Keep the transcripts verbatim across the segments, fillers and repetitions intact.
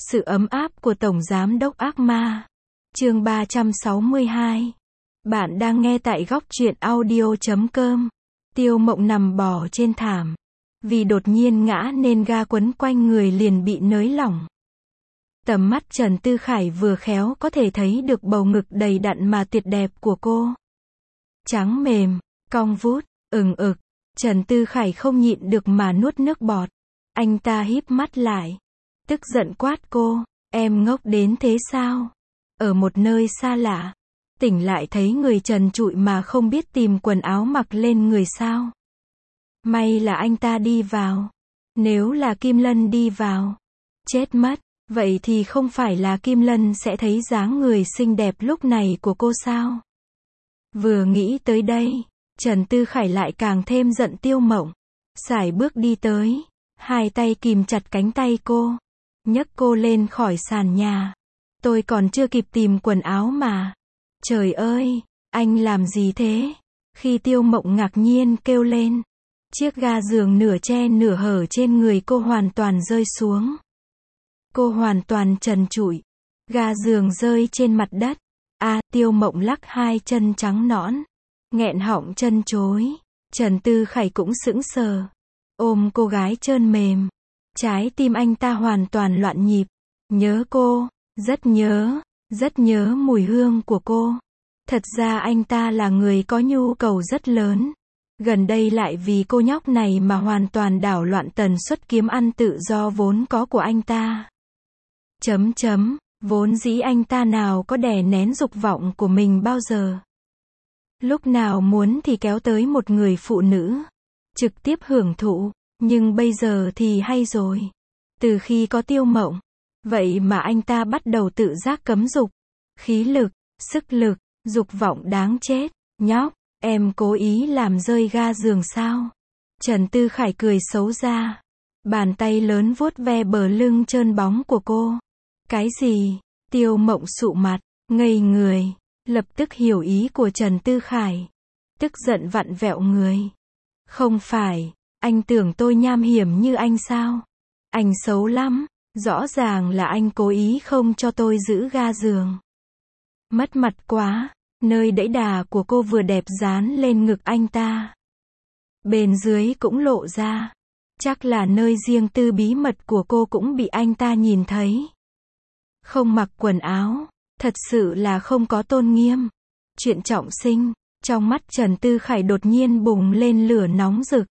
Sự ấm áp của Tổng Giám đốc Ác Ma. Chương ba trăm sáu mươi hai. Bạn đang nghe tại góc truyện audio chấm com. Tiêu Mộng nằm bò trên thảm. Vì đột nhiên ngã nên ga quấn quanh người liền bị nới lỏng. Tầm mắt Trần Tư Khải vừa khéo có thể thấy được bầu ngực đầy đặn mà tuyệt đẹp của cô. Trắng mềm, cong vút, ừng ực. Trần Tư Khải không nhịn được mà nuốt nước bọt. Anh ta híp mắt lại. Tức giận quát cô, em ngốc đến thế sao? Ở một nơi xa lạ, tỉnh lại thấy người trần trụi mà không biết tìm quần áo mặc lên người sao? May là anh ta đi vào. Nếu là Kim Lân đi vào, chết mất. Vậy thì không phải là Kim Lân sẽ thấy dáng người xinh đẹp lúc này của cô sao? Vừa nghĩ tới đây, Trần Tư Khải lại càng thêm giận Tiêu Mộng. Sải bước đi tới, hai tay kìm chặt cánh tay cô, nhấc cô lên khỏi sàn nhà. Tôi còn chưa kịp tìm quần áo mà. Trời ơi, anh làm gì thế? Khi Tiêu Mộng ngạc nhiên kêu lên, chiếc ga giường nửa che nửa hở trên người cô hoàn toàn rơi xuống. Cô hoàn toàn trần trụi. Ga giường rơi trên mặt đất. A, à, Tiêu Mộng lắc hai chân trắng nõn, nghẹn họng chân chối. Trần Tư Khải cũng sững sờ, ôm cô gái trơn mềm. Trái tim anh ta hoàn toàn loạn nhịp. Nhớ cô, rất nhớ, rất nhớ mùi hương của cô. Thật ra anh ta là người có nhu cầu rất lớn. Gần đây lại vì cô nhóc này mà hoàn toàn đảo loạn tần suất kiếm ăn tự do vốn có của anh ta. Chấm chấm, vốn dĩ anh ta nào có đè nén dục vọng của mình bao giờ. Lúc nào muốn thì kéo tới một người phụ nữ, trực tiếp hưởng thụ. Nhưng bây giờ thì hay rồi. Từ khi có Tiêu Mộng, vậy mà anh ta bắt đầu tự giác cấm dục. Khí lực, sức lực, dục vọng đáng chết. Nhóc, em cố ý làm rơi ga giường sao? Trần Tư Khải cười xấu xa. Bàn tay lớn vuốt ve bờ lưng trơn bóng của cô. Cái gì? Tiêu Mộng sụ mặt, ngây người. Lập tức hiểu ý của Trần Tư Khải. Tức giận vặn vẹo người. Không phải. Anh tưởng tôi nham hiểm như anh sao? Anh xấu lắm. Rõ ràng là anh cố ý không cho tôi giữ ga giường. Mất mặt quá. Nơi đẫy đà của cô vừa đẹp dán lên ngực anh ta. Bên dưới cũng lộ ra. Chắc là nơi riêng tư bí mật của cô cũng bị anh ta nhìn thấy. Không mặc quần áo. Thật sự là không có tôn nghiêm. Chuyện trọng sinh. Trong mắt Trần Tư Khải đột nhiên bùng lên lửa nóng rực.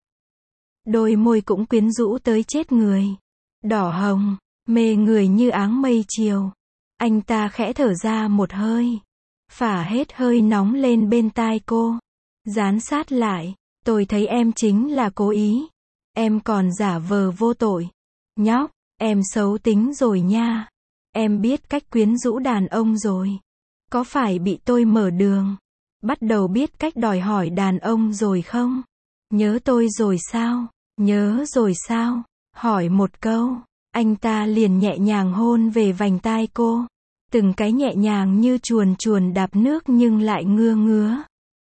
Đôi môi cũng quyến rũ tới chết người. Đỏ hồng, mê người như áng mây chiều. Anh ta khẽ thở ra một hơi. Phả hết hơi nóng lên bên tai cô. Dán sát lại. Tôi thấy em chính là cố ý. Em còn giả vờ vô tội. Nhóc, em xấu tính rồi nha. Em biết cách quyến rũ đàn ông rồi. Có phải bị tôi mở đường? Bắt đầu biết cách đòi hỏi đàn ông rồi không? Nhớ tôi rồi sao? Nhớ rồi sao? Hỏi một câu. Anh ta liền nhẹ nhàng hôn về vành tai cô. Từng cái nhẹ nhàng như chuồn chuồn đạp nước nhưng lại ngưa ngứa.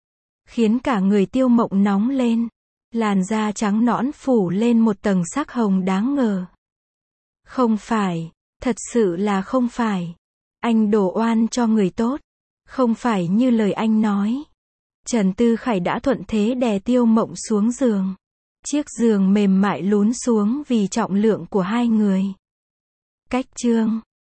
Khiến cả người Tiêu Mộng nóng lên. Làn da trắng nõn phủ lên một tầng sắc hồng đáng ngờ. Không phải. Thật sự là không phải. Anh đổ oan cho người tốt. Không phải như lời anh nói. Trần Tư Khải đã thuận thế đè Tiêu Mộng xuống giường. Chiếc giường mềm mại lún xuống vì trọng lượng của hai người. Cách chương